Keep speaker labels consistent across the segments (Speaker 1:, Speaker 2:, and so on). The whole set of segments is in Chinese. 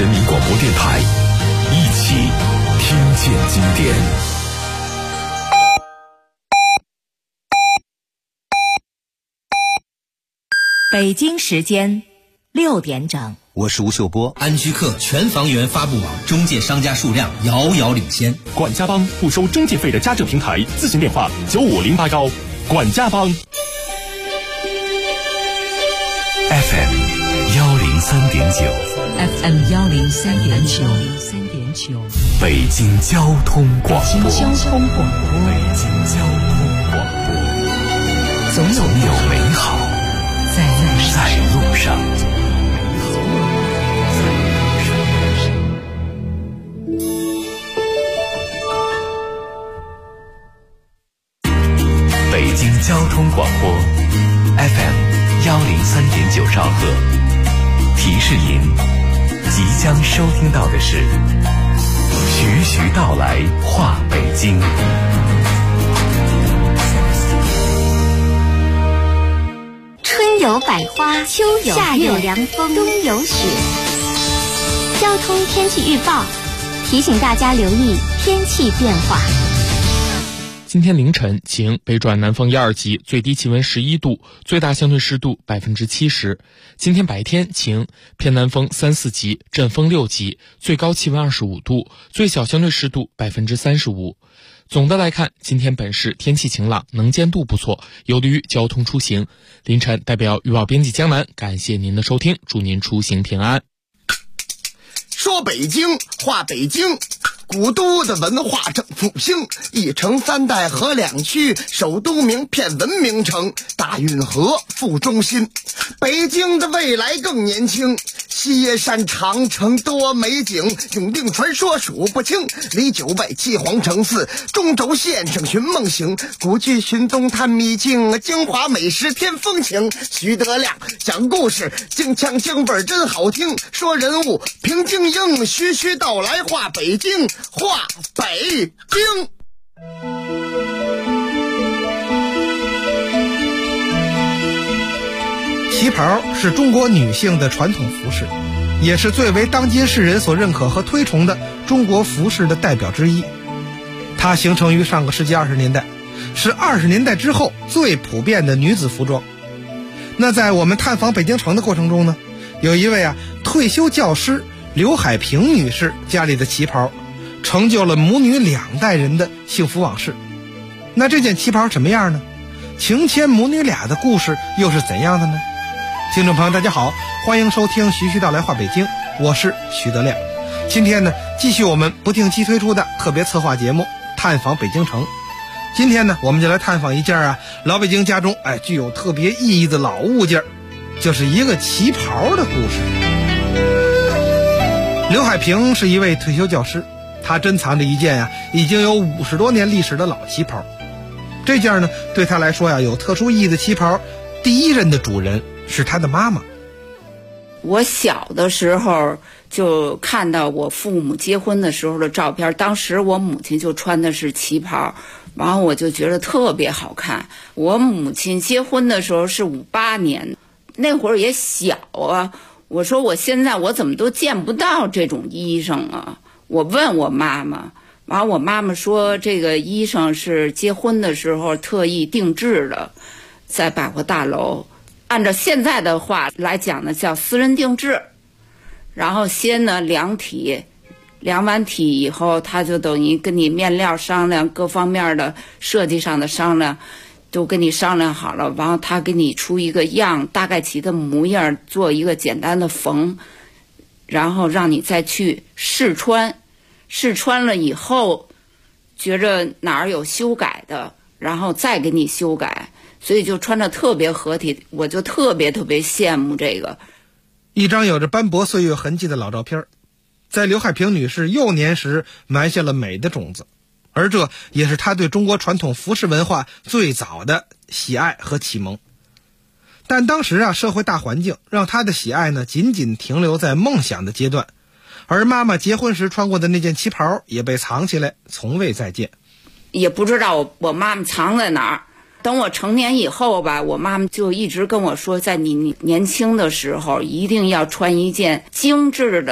Speaker 1: 人民广播电台，一起听见经典。
Speaker 2: 北京时间6点整，
Speaker 3: 我是吴秀波。
Speaker 4: 安居客全房源发布网中介商家数量遥遥领先。
Speaker 5: 管家帮不收中介费的家政平台，咨询电话9508管家帮。
Speaker 1: FM 103.9
Speaker 2: FM 103.9，
Speaker 1: 北京交通广播。
Speaker 2: 北京交通广播，总有
Speaker 1: 美好在路上。北京交通广播 FM 103.9兆赫，提示您即将收听到的是徐徐道来话北京。
Speaker 6: 春有百花，秋有夏有凉风，冬有雪。交通天气预报提醒大家留意天气变化。
Speaker 7: 今天凌晨晴，北转南风1、2级，最低气温11度，最大相对湿度70%。今天白天晴，偏南风3、4级，阵风6级，最高气温25度，最小相对湿度35%。总的来看，今天本市天气晴朗，能见度不错，有利于交通出行。凌晨代表预报编辑江南，感谢您的收听，祝您出行平安。
Speaker 8: 说北京话北京，古都的文化正复兴，一城3代河2区，首都名片文明城，大运河副中心。北京的未来更年轻，西耶山长城多美景，永定传说数不清，离九外七皇城寺，中轴线上寻梦行，古剧寻踪探秘境，京华美食添风情。徐德亮讲故事，京腔京味真好听，说人物评京英，徐徐道来话北京，话北京。
Speaker 9: 旗袍是中国女性的传统服饰，也是最为当今世人所认可和推崇的中国服饰的代表之一。它形成于上个世纪20年代，是20年代之后最普遍的女子服装。那在我们探访北京城的过程中呢，有一位退休教师刘海平女士家里的旗袍，成就了母女2代人的幸福往事。那这件旗袍什么样呢？情牵母女俩的故事又是怎样的呢？听众朋友大家好，欢迎收听徐徐道来话北京，我是徐德亮。今天呢，继续我们不定期推出的特别策划节目探访北京城。今天呢，我们就来探访一件老北京家中具有特别意义的老物件，就是一个旗袍的故事。刘海平是一位退休教师，他珍藏着一件已经有50多年历史的老旗袍。这件呢，对他来说有特殊意义的旗袍，第一任的主人是他的妈妈。
Speaker 10: 我小的时候就看到我父母结婚的时候的照片，当时我母亲就穿的是旗袍，然后我就觉得特别好看。我母亲结婚的时候是58年，那会儿也小我说我现在我怎么都见不到这种衣裳啊。我问我妈妈，然后我妈妈说这个衣裳是结婚的时候特意定制的，在百货大楼按照现在的话来讲呢，叫私人定制。然后先呢量体，量完体以后，他就等于跟你面料商量，各方面的设计上的商量都跟你商量好了，然后他给你出一个样，大概其的模样，做一个简单的缝，然后让你再去试穿。试穿了以后觉着哪儿有修改的，然后再给你修改，所以就穿着特别合体。我就特别羡慕这个。
Speaker 9: 一张有着斑驳岁月痕迹的老照片，在刘海平女士幼年时埋下了美的种子，而这也是她对中国传统服饰文化最早的喜爱和启蒙。但当时社会大环境让她的喜爱呢，仅仅停留在梦想的阶段，而妈妈结婚时穿过的那件旗袍也被藏起来，从未再见。
Speaker 10: 也不知道我妈妈藏在哪儿。等我成年以后吧，我妈妈就一直跟我说，在你年轻的时候一定要穿一件精致的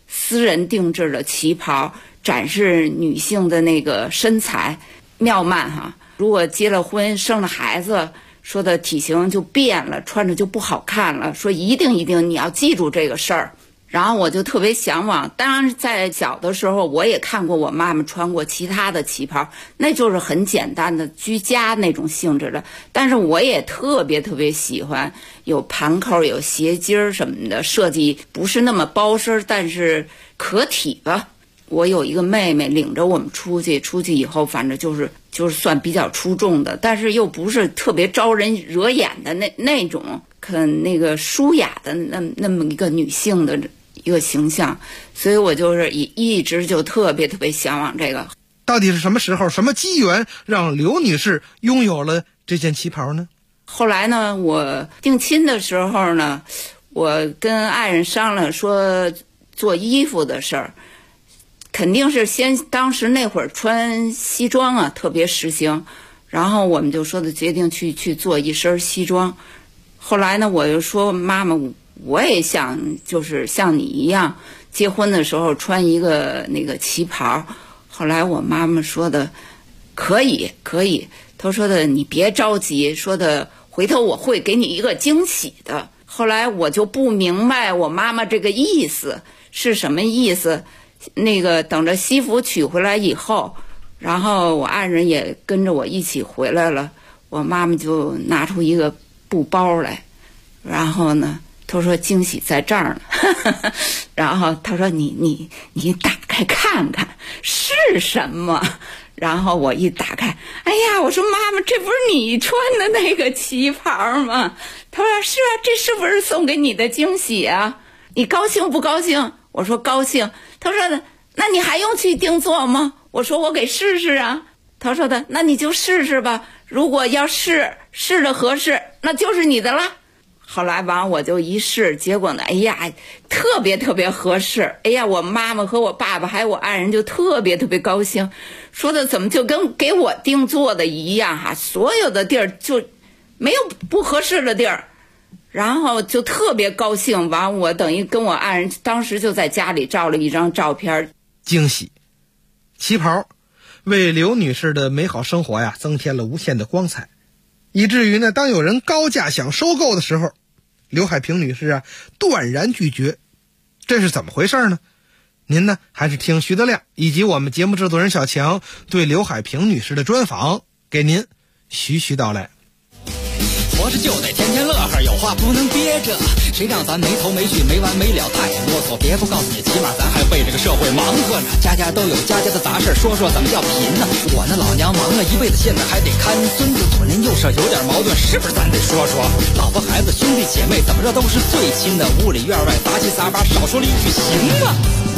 Speaker 10: 私人定制的旗袍，展示女性的那个身材妙曼哈。如果结了婚生了孩子，说的体型就变了，穿着就不好看了，说一定你要记住这个事儿。然后我就特别向往，当然在小的时候我也看过我妈妈穿过其他的旗袍，那就是很简单的居家那种性质的，但是我也特别喜欢有盘扣有斜襟什么的，设计不是那么包身，但是可体吧。我有一个妹妹领着我们出去以后，反正就是算比较出众的，但是又不是特别招人惹眼的那种，很那个舒雅的那么一个女性的一个形象，所以我就是一直就特别向往这个。
Speaker 9: 到底是什么时候、什么机缘让刘女士拥有了这件旗袍呢？
Speaker 10: 后来呢，我定亲的时候呢，我跟爱人商量说做衣服的事儿，肯定是当时那会儿穿西装啊特别时兴，然后我们就说的决定去做一身西装。后来呢，我就说妈妈，我也想就是像你一样结婚的时候穿一个那个旗袍。后来我妈妈说的可以，她说的你别着急，说的回头我会给你一个惊喜的。后来我就不明白我妈妈这个意思是什么意思。那个等着西服娶回来以后，然后我爱人也跟着我一起回来了，我妈妈就拿出一个布包来，然后呢她说惊喜在这儿呢然后她说你打开看看是什么。然后我一打开，哎呀，我说妈妈，这不是你穿的那个旗袍吗？她说是啊，这是不是送给你的惊喜啊？你高兴不高兴？我说高兴。她说的那你还用去定做吗？我说我给试试啊。她说的那你就试试吧，如果要试的合适，那就是你的啦。后来完我就一试，结果呢，哎呀，特别合适。哎呀，我妈妈和我爸爸还有我爱人就特别高兴，说的怎么就跟给我定做的一样哈，所有的地儿就没有不合适的地儿。然后就特别高兴，完我等于跟我爱人当时就在家里照了一张照片。
Speaker 9: 惊喜，旗袍为刘女士的美好生活呀增添了无限的光彩，以至于呢，当有人高价想收购的时候，刘海平女士啊断然拒绝。这是怎么回事呢？您呢还是听徐德亮以及我们节目制作人小强对刘海平女士的专访，给您徐道来。
Speaker 4: 活着就得天天乐呵，有话不能憋着，谁让咱没头没绪没完没了太啰嗦，别不告诉你，起码咱还为这个社会忙活着，家家都有家家的杂事，说怎么叫贫呢？我那老娘忙了一辈子，现在还得看孙子，左邻右舍有点矛盾，是不是咱得说？老婆孩子兄弟姐妹怎么着都是最亲的，屋里院外杂七杂八，少说了一句行吗？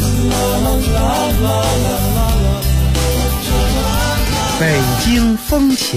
Speaker 9: 北京风情。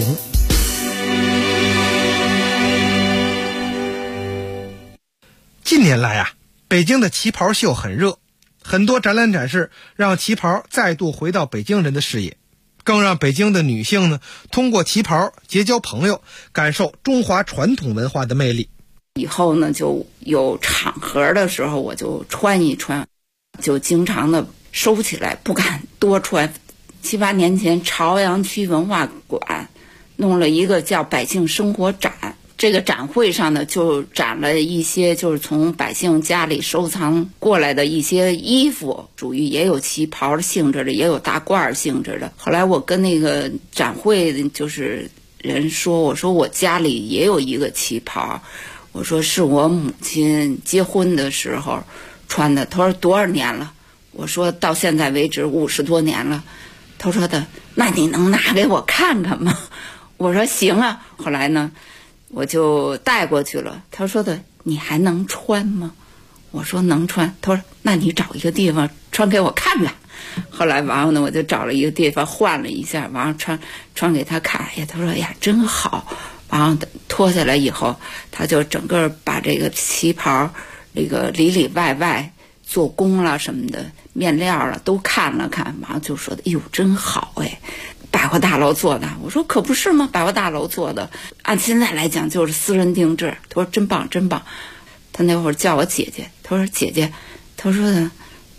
Speaker 9: 近年来啊，北京的旗袍秀很热，很多展览展示让旗袍再度回到北京人的视野，更让北京的女性呢通过旗袍结交朋友，感受中华传统文化的魅力。
Speaker 10: 以后呢，就有场合的时候我就穿一穿，就经常的收起来，不敢多穿。7、8年前，朝阳区文化馆弄了一个叫百姓生活展，这个展会上呢，就展了一些就是从百姓家里收藏过来的一些衣服，属于也有旗袍性质的，也有大褂性质的。后来我跟那个展会就是人说，我说我家里也有一个旗袍，我说是我母亲结婚的时候穿的。他说多少年了？我说到现在为止50多年了。他说的那你能拿给我看看吗？我说行啊。后来呢我就带过去了。他说的你还能穿吗？我说能穿。他说那你找一个地方穿给我看看。后来完了呢，我就找了一个地方换了一下，完了穿给他看。哎呀，他说哎呀真好。完了脱下来以后，他就整个把这个旗袍这个里里外外做工了什么的，面料了都看了看，完了就说的哎呦真好哎，百货大楼做的。我说可不是吗？百货大楼做的，按现在来讲就是私人定制。他说真棒真棒。他那会儿叫我姐姐，他说姐姐，他说的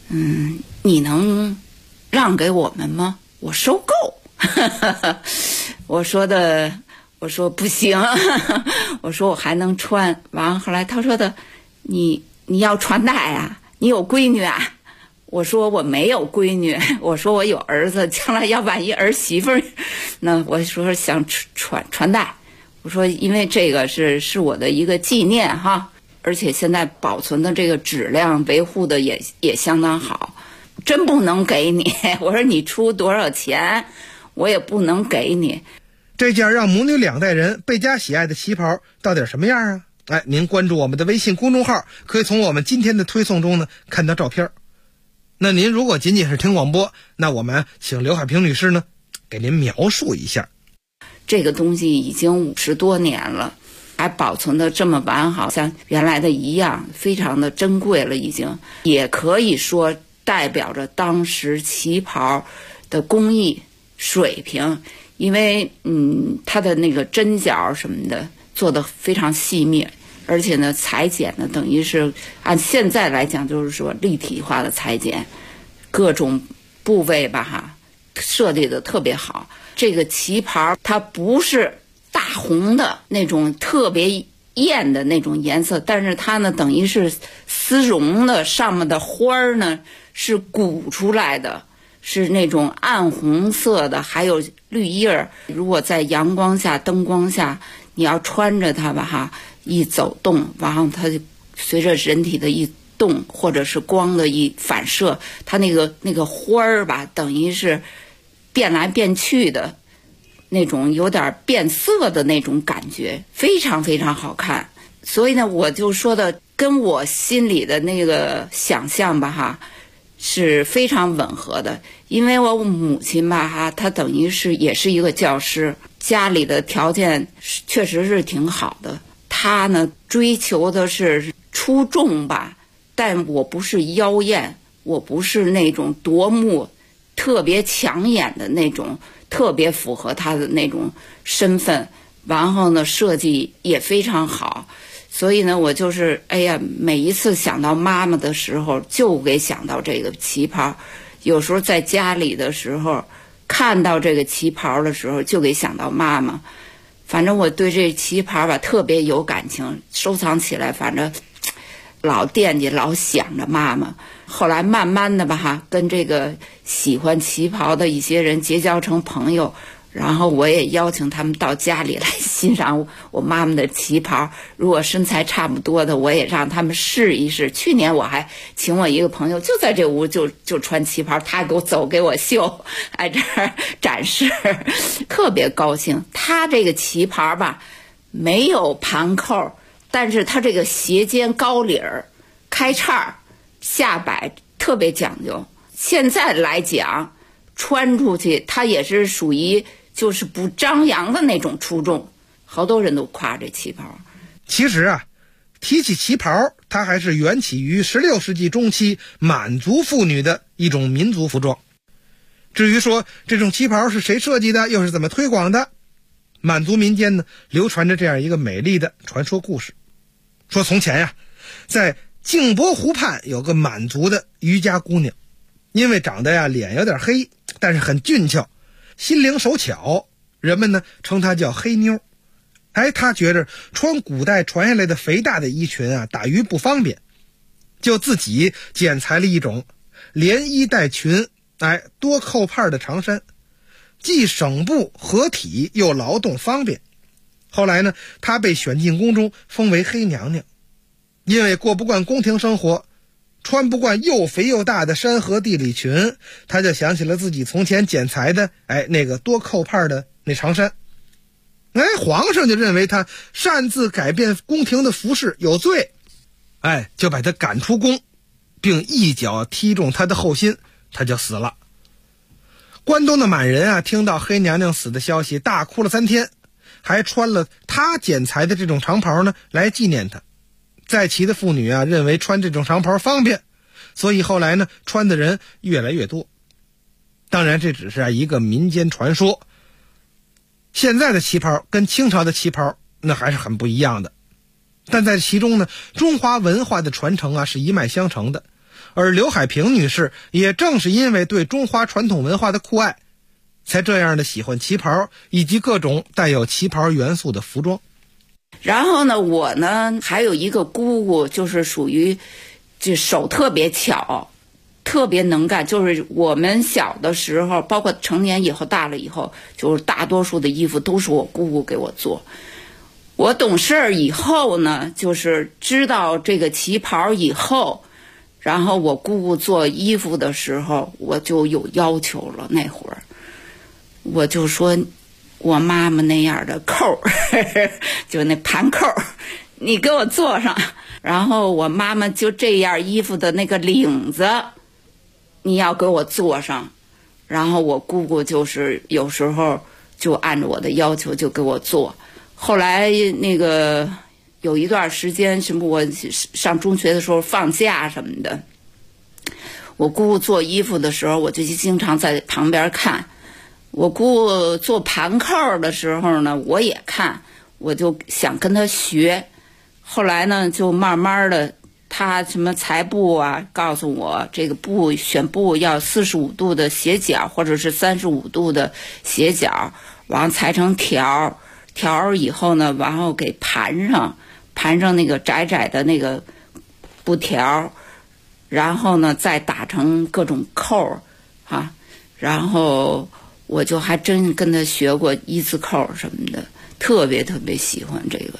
Speaker 10: 你能让给我们吗？我收购。我说不行，我说我还能穿。完后来他说的，你要穿戴啊，你有闺女啊？我说我没有闺女，我说我有儿子，将来要万一儿媳妇儿，那我说想穿戴。我说因为这个是我的一个纪念哈，而且现在保存的这个质量维护的也相当好，真不能给你。我说你出多少钱，我也不能给你。
Speaker 9: 这件让母女两代人倍加喜爱的旗袍到底什么样啊？您关注我们的微信公众号，可以从我们今天的推送中呢看到照片。那您如果仅仅是听广播，那我们请刘海平女士呢给您描述一下。
Speaker 10: 这个东西已经50多年了，还保存的这么完好，像原来的一样，非常的珍贵了，已经也可以说代表着当时旗袍的工艺水平，因为它的那个针脚什么的做得非常细密，而且呢裁剪呢等于是按现在来讲就是说立体化的裁剪，各种部位吧哈设计的特别好。这个旗袍它不是大红的那种特别艳的那种颜色，但是它呢等于是丝绒的，上面的花儿呢是鼓出来的，是那种暗红色的，还有绿叶。如果在阳光下灯光下你要穿着它吧哈，一走动，然后它就随着人体的一动或者是光的一反射，它那个花儿吧等于是变来变去的那种，有点变色的那种感觉，非常非常好看。所以呢我就说的跟我心里的那个想象吧哈是非常吻合的。因为我母亲吧哈，她等于是也是一个教师，家里的条件确实是挺好的，她呢追求的是出众吧，但我不是妖艳，我不是那种夺目特别抢眼的那种，特别符合她的那种身份，然后呢设计也非常好。所以呢我就是每一次想到妈妈的时候就给想到这个旗袍，有时候在家里的时候看到这个旗袍的时候就给想到妈妈。反正我对这旗袍吧特别有感情，收藏起来反正老惦记老想着妈妈。后来慢慢的吧哈，跟这个喜欢旗袍的一些人结交成朋友，然后我也邀请他们到家里来欣赏我妈妈的旗袍，如果身材差不多的我也让他们试一试。去年我还请我一个朋友就在这屋就穿旗袍，他给我秀，这儿展示，特别高兴。他这个旗袍吧没有盘扣，但是他这个斜肩高领儿开叉下摆特别讲究。现在来讲穿出去它也是属于就是不张扬的那种出众，好多人都夸这旗袍。
Speaker 9: 其实啊，提起旗袍，它还是缘起于16世纪中期满族妇女的一种民族服装。至于说这种旗袍是谁设计的，又是怎么推广的，满族民间呢流传着这样一个美丽的传说故事。说从前呀，在镜泊湖畔有个满族的渔家姑娘，因为长得呀脸有点黑，但是很俊俏，心灵手巧，人们呢称她叫黑妞。她觉着穿古代传下来的肥大的衣裙啊打鱼不方便，就自己剪裁了一种连衣带裙多扣帕的长衫，既省布合体又劳动方便。后来呢她被选进宫中，封为黑娘娘。因为过不惯宫廷生活，穿不惯又肥又大的山河地理裙，她就想起了自己从前剪裁的那个多扣帕的那长衫。皇上就认为她擅自改变宫廷的服饰有罪，就把她赶出宫，并一脚踢中她的后心，她就死了。关东的满人啊，听到黑娘娘死的消息，大哭了3天，还穿了她剪裁的这种长袍呢来纪念她。在齐的妇女啊，认为穿这种长袍方便，所以后来呢，穿的人越来越多。当然，这只是一个民间传说。现在的旗袍跟清朝的旗袍那还是很不一样的，但在其中呢，中华文化的传承啊是一脉相承的， 而刘海平女士也正是因为对中华传统文化的酷爱，才这样的喜欢旗袍以及各种带有旗袍元素的服装。
Speaker 10: 然后呢，我呢还有一个姑姑，就是属于这手特别巧，特别能干。就是我们小的时候，包括成年以后大了以后，就是大多数的衣服都是我姑姑给我做。我懂事儿以后呢，就是知道这个旗袍以后，然后我姑姑做衣服的时候，我就有要求了。那会儿我就说，我妈妈那样的扣就那盘扣，你给我做上。然后我妈妈就这样衣服的那个领子，你要给我做上。然后我姑姑就是有时候就按照我的要求就给我做。后来那个有一段时间，什么我上中学的时候放假什么的，我姑姑做衣服的时候，我就经常在旁边看。我姑姑做盘扣的时候呢，我也看，我就想跟她学。后来呢，就慢慢的，她什么裁布啊，告诉我这个布选布要45度的斜角，或者是35度的斜角，然后裁成条以后呢，然后给盘上那个窄窄的那个布条，然后呢再打成各种扣啊，然后我就还真跟他学过一字扣什么的，特别特别喜欢这个。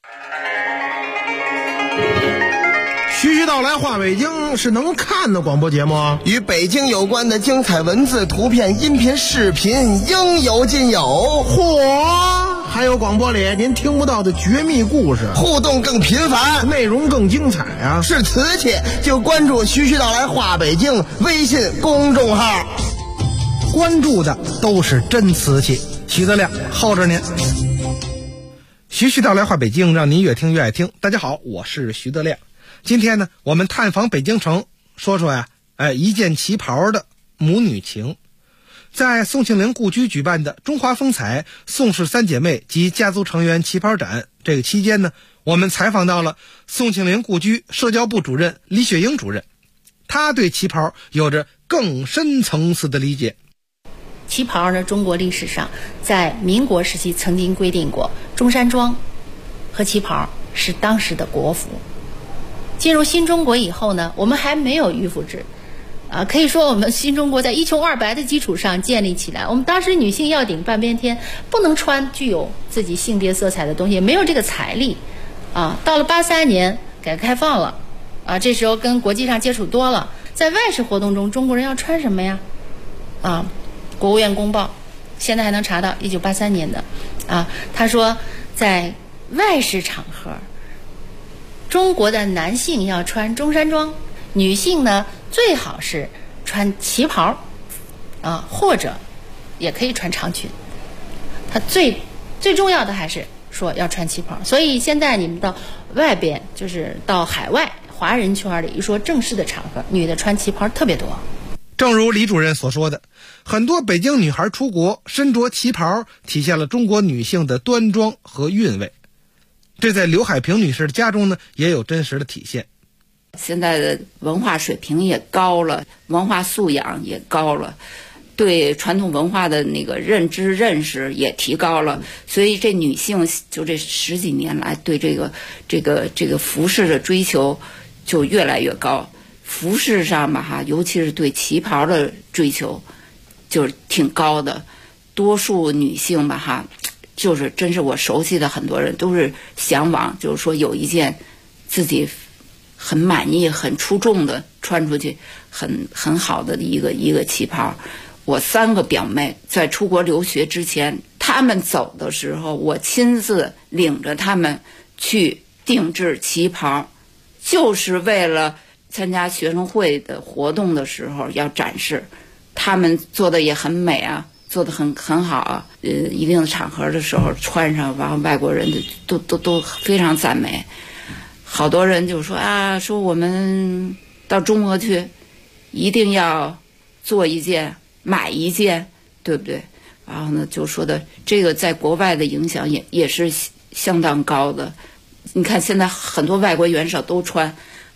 Speaker 3: 徐徐道来话北京是能看的广播节目啊，
Speaker 8: 与北京有关的精彩文字、图片、音频、视频应有尽有。
Speaker 3: 嚯！还有广播里您听不到的绝密故事，
Speaker 8: 互动更频繁，
Speaker 3: 内容更精彩啊！
Speaker 8: 是瓷器就关注徐徐道来话北京微信公众号，
Speaker 9: 关注的都是真瓷器。徐德亮候着您。徐徐道来话北京，让您越听越爱听。大家好，我是徐德亮。今天呢，我们探访北京城，说说呀，一件旗袍的母女情。在宋庆龄故居举办的中华风采宋氏三姐妹及家族成员旗袍展这个期间呢，我们采访到了宋庆龄故居社交部主任李雪英主任，她对旗袍有着更深层次的理解。
Speaker 11: 旗袍呢，中国历史上在民国时期曾经规定过，中山装和旗袍是当时的国服。进入新中国以后呢，我们还没有御服制，可以说我们新中国在一穷二白的基础上建立起来。我们当时女性要顶半边天，不能穿具有自己性别色彩的东西，没有这个财力。到了83年改革开放了，这时候跟国际上接触多了，在外事活动中，中国人要穿什么呀？国务院公报现在还能查到1983年的他说在外事场合，中国的男性要穿中山装，女性呢最好是穿旗袍或者也可以穿长裙。他最重要的还是说要穿旗袍。所以现在你们到外边，就是到海外华人圈里一说正式的场合，女的穿旗袍特别多。
Speaker 9: 正如李主任所说的，很多北京女孩出国身着旗袍，体现了中国女性的端庄和韵味。这在刘海平女士的家中呢，也有真实的体现。
Speaker 10: 现在的文化水平也高了，文化素养也高了，对传统文化的那个认识也提高了，所以这女性就这10几年来对这个服饰的追求就越来越高。服饰上吧尤其是对旗袍的追求就是挺高的。多数女性吧就是真是我熟悉的很多人都是向往，就是说有一件自己很满意、很出众的穿出去很好的一个旗袍。我3个表妹在出国留学之前，她们走的时候，我亲自领着她们去定制旗袍，就是为了参加学生会的活动的时候要展示。她们做的也很美做得很好一定的场合的时候穿上，然后外国人都非常赞美。好多人就说说我们到中国去一定要做一件买一件，对不对？然后呢就说的这个在国外的影响也是相当高的。你看现在很多外国元首都穿，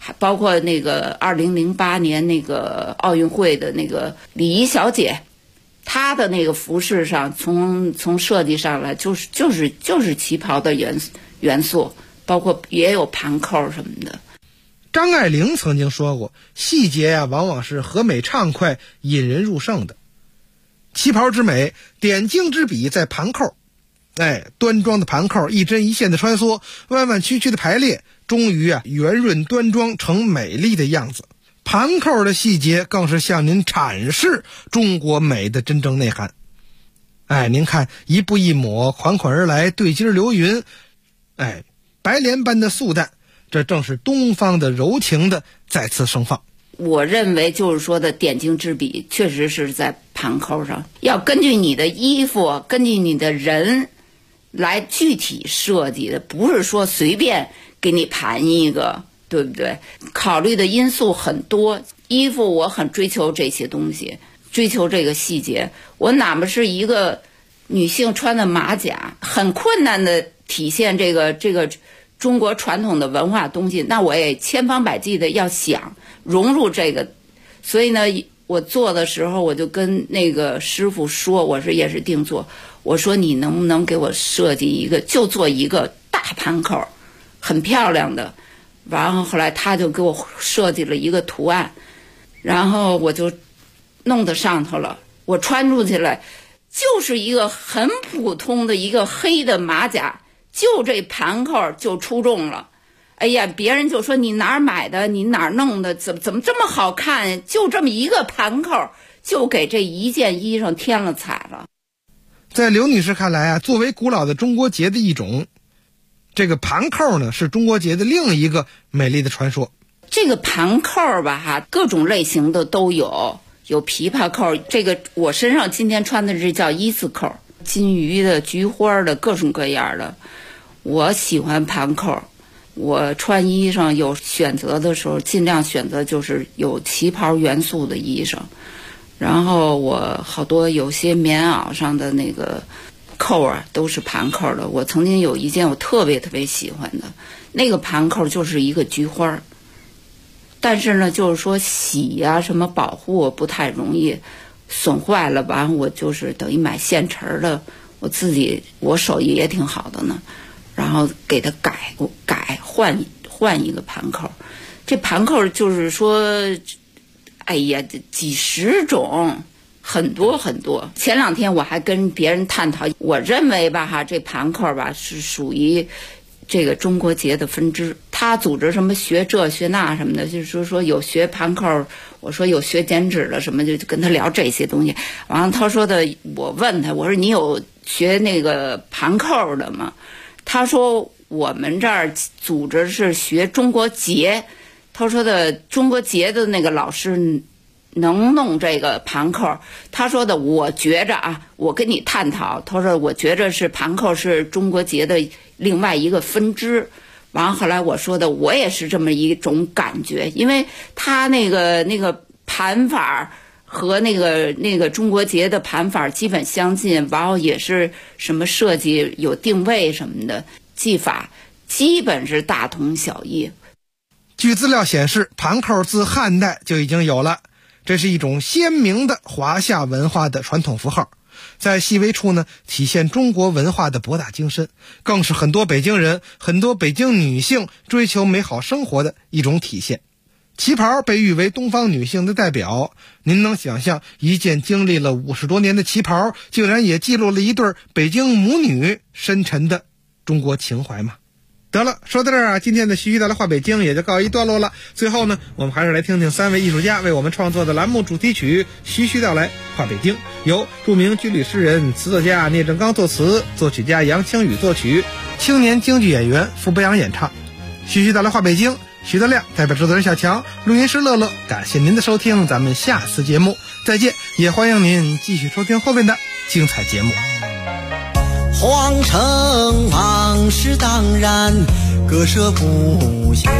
Speaker 10: 还包括那个2008年那个奥运会的那个礼仪小姐，她的那个服饰上从设计上来就是旗袍的元素，包括也有盘扣什么的。
Speaker 9: 张爱玲曾经说过，细节呀，往往是和美畅快、引人入胜的。旗袍之美，点睛之笔在盘扣。端庄的盘扣一针一线的穿梭，弯弯曲曲的排列，终于圆润端庄成美丽的样子。盘扣的细节更是向您阐释中国美的真正内涵。您看一步一抹，款款而来，对襟流云，白莲般的素淡，这正是东方的柔情的再次盛放。
Speaker 10: 我认为就是说的点睛之笔确实是在盘扣上，要根据你的衣服，根据你的人来具体设计的，不是说随便给你盘一个，对不对？考虑的因素很多，衣服我很追求这些东西，追求这个细节。我哪怕是一个女性穿的马甲，很困难的体现这个中国传统的文化东西，那我也千方百计的要想融入这个。所以呢，我做的时候我就跟那个师傅说，我是也是定做，我说你能不能给我设计一个，就做一个大盘扣，很漂亮的。然后后来他就给我设计了一个图案，然后我就弄到上头了。我穿出去了，就是一个很普通的一个黑的马甲，就这盘扣就出众了。哎呀，别人就说你哪儿买的，你哪儿弄的，怎么这么好看？就这么一个盘扣，就给这一件衣裳添了彩了。
Speaker 9: 在刘女士看来作为古老的中国结的一种，这个盘扣呢是中国结的另一个美丽的传说。
Speaker 10: 这个盘扣吧各种类型的都有，有琵琶扣，这个我身上今天穿的这叫一字扣，金鱼的、菊花的，各种各样的。我喜欢盘扣。我穿衣裳有选择的时候，尽量选择就是有旗袍元素的衣裳。然后我好多有些棉袄上的那个扣都是盘扣的。我曾经有一件我特别喜欢的，那个盘扣就是一个菊花，但是呢就是说洗什么保护不太容易，损坏了吧，我就是等于买现成的，我手艺也挺好的呢，然后给它改换一个盘扣。这盘扣就是说哎呀几十种，很多。前两天我还跟别人探讨，我认为吧这盘扣吧是属于这个中国结的分支。他组织什么学这学那什么的，就是说有学盘扣，我说有学剪纸的什么，就跟他聊这些东西。完了他说的，我问他，我说你有学那个盘扣的吗？他说我们这儿组织是学中国结。他说的中国结的那个老师能弄这个盘扣。他说的我觉着我跟你探讨，他说我觉着是盘扣是中国结的另外一个分支。完后来我说的我也是这么一种感觉，因为他那个盘法和那个中国结的盘法基本相近，然后也是什么设计有定位什么的，技法基本是大同小异。
Speaker 9: 据资料显示，盘扣自汉代就已经有了，这是一种鲜明的华夏文化的传统符号，在细微处呢体现中国文化的博大精深，更是很多北京人、很多北京女性追求美好生活的一种体现。旗袍被誉为东方女性的代表，您能想象一件经历了50多年的旗袍，竟然也记录了一对北京母女深沉的中国情怀吗？得了，说到这儿今天的徐徐道来话北京也就告一段落了。最后呢，我们还是来听听3位艺术家为我们创作的栏目主题曲《徐徐道来话北京》，由著名军旅诗人、词作家聂政刚作词，作曲家杨清宇作曲，青年京剧演员傅博阳演唱。徐徐道来话北京，徐德亮代表制作人小强，录音师乐乐，感谢您的收听，咱们下次节目再见，也欢迎您继续收听后面的精彩节目。
Speaker 12: 皇城往事当然割舍不下，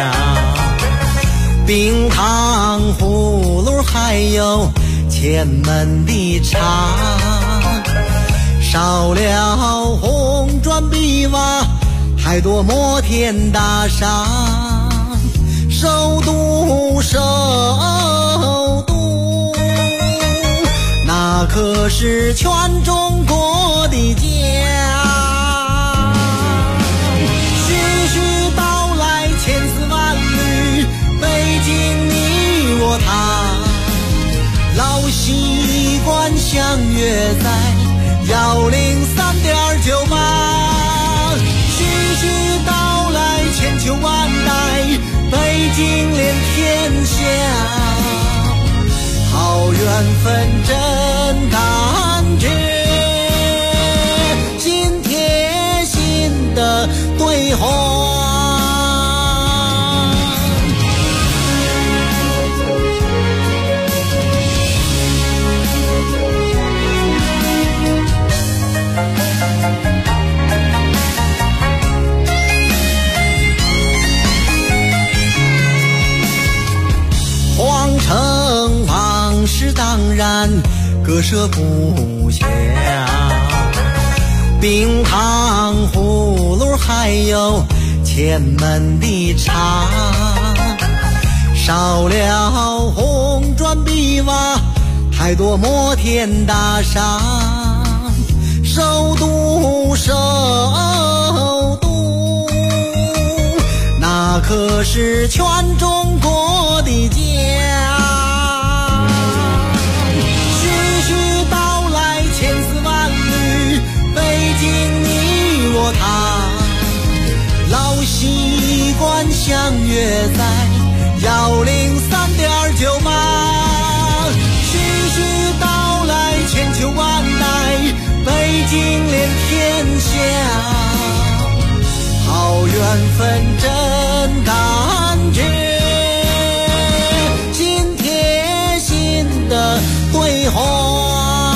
Speaker 12: 冰糖葫芦还有前门的茶，少了红砖碧瓦还多摩天大厦， 首都首都，那可是全中国的家。徐徐道来千丝万缕，北京你我他，老习惯相约在103.98。徐徐道来千秋万代，北京连天下，好缘分真感觉，心贴心的对话。皇城往事当然割舍不下，冰糖葫芦还有前门的茶，少了红砖碧瓦，太多摩天大厦。首都首都，那可是全中国的家。徐徐道来千丝万缕，北京你我他，老习惯相约在103.98。徐徐道来千秋万代，北京连天下，好缘分真感觉，心贴心的对话。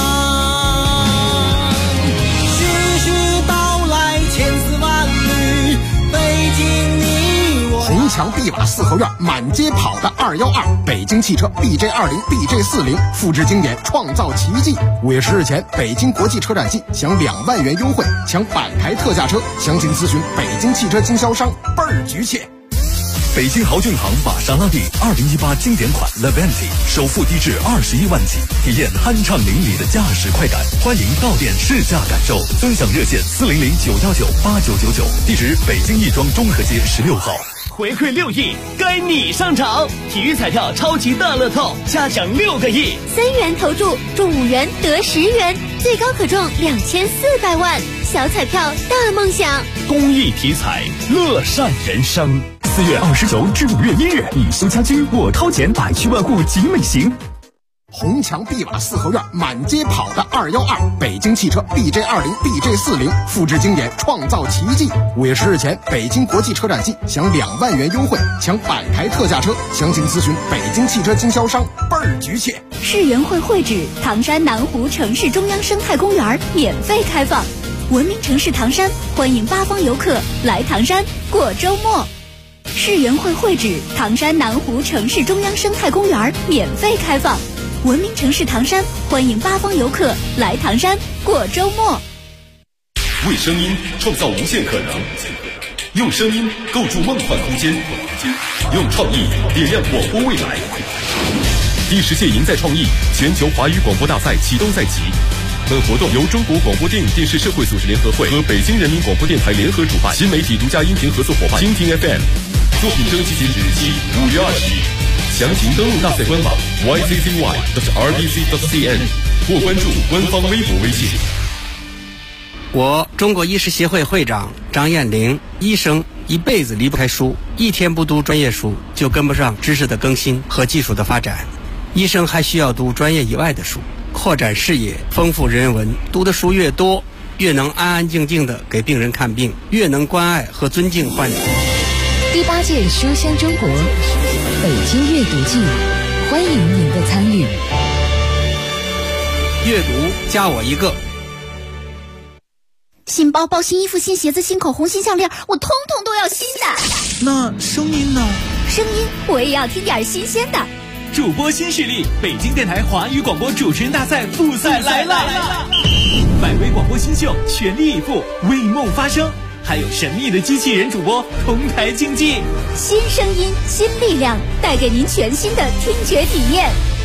Speaker 12: 徐徐道来千丝万缕，北京你我。
Speaker 3: 红墙碧瓦四合院，满街跑的212，北京汽车 BJ20、BJ40，复制经典，创造奇迹。5月10日前，北京国际车展季享2万元优惠，抢100台特价车，详情咨询北京汽车经销商，倍儿局切。
Speaker 1: 北京豪骏行玛莎拉蒂2018经典款 Levante 首付低至21万起，体验酣畅淋漓的驾驶快感。欢迎到店试驾感受，尊享热线400-919-8999，地址北京亦庄中和街16号。
Speaker 5: 回馈6亿，该你上场！体育彩票超级大乐透，加奖6个亿
Speaker 6: ，3元投注中5元得10元，最高可中2400万，小彩票大梦想。
Speaker 5: 公益体彩，乐善人生。4月29至5月1日，以修家居，我掏钱，百去万户集美行。
Speaker 3: 红墙碧瓦四合院，满街跑的212，北京汽车 BJ20、BJ40，复制经典，创造奇迹。5月10日前，北京国际车展季享2万元优惠，抢100台特价车，详情咨询北京汽车经销商，倍儿局切。
Speaker 6: 世园会会址唐山南湖城市中央生态公园免费开放，文明城市唐山欢迎8方游客来唐山过周末。世园会会址唐山南湖城市中央生态公园免费开放，文明城市唐山欢迎8方游客来唐山过周末。
Speaker 5: 为声音创造无限可能，用声音构筑梦幻空间，用创意点亮广播未来。第10届赢在创意全球华语广播大赛启动在即。本活动由中国广播电影电视社会组织联合会和北京人民广播电台联合主办，新媒体独家音频合作伙伴蜻蜓 FM。作品征集截止日期5月20日，详情登录大赛官网 yccy.rbc.cn 或关注官方微博微信。
Speaker 13: 我中国医师协会会长张艳玲，医生一辈子离不开书，一天不读专业书就跟不上知识的更新和技术的发展。医生还需要读专业以外的书，扩展视野，丰富人文。读的书越多，越能安安静静地给病人看病，越能关爱和尊敬患者。
Speaker 14: 第8届书香中国北京阅读季，欢迎您的参与。
Speaker 13: 阅读加我一个。
Speaker 6: 新包包、新衣服、新鞋子、新口红、新项链，我通通都要新的。
Speaker 12: 那声音呢？
Speaker 6: 声音我也要听点新鲜的。
Speaker 15: 主播新势力，北京电台华语广播主持人大赛复赛来了！百位广播新秀全力以赴，为梦发声。 还有神秘的机器人主播同台竞技。
Speaker 6: 新声音，新力量，带给您全新的听觉体验。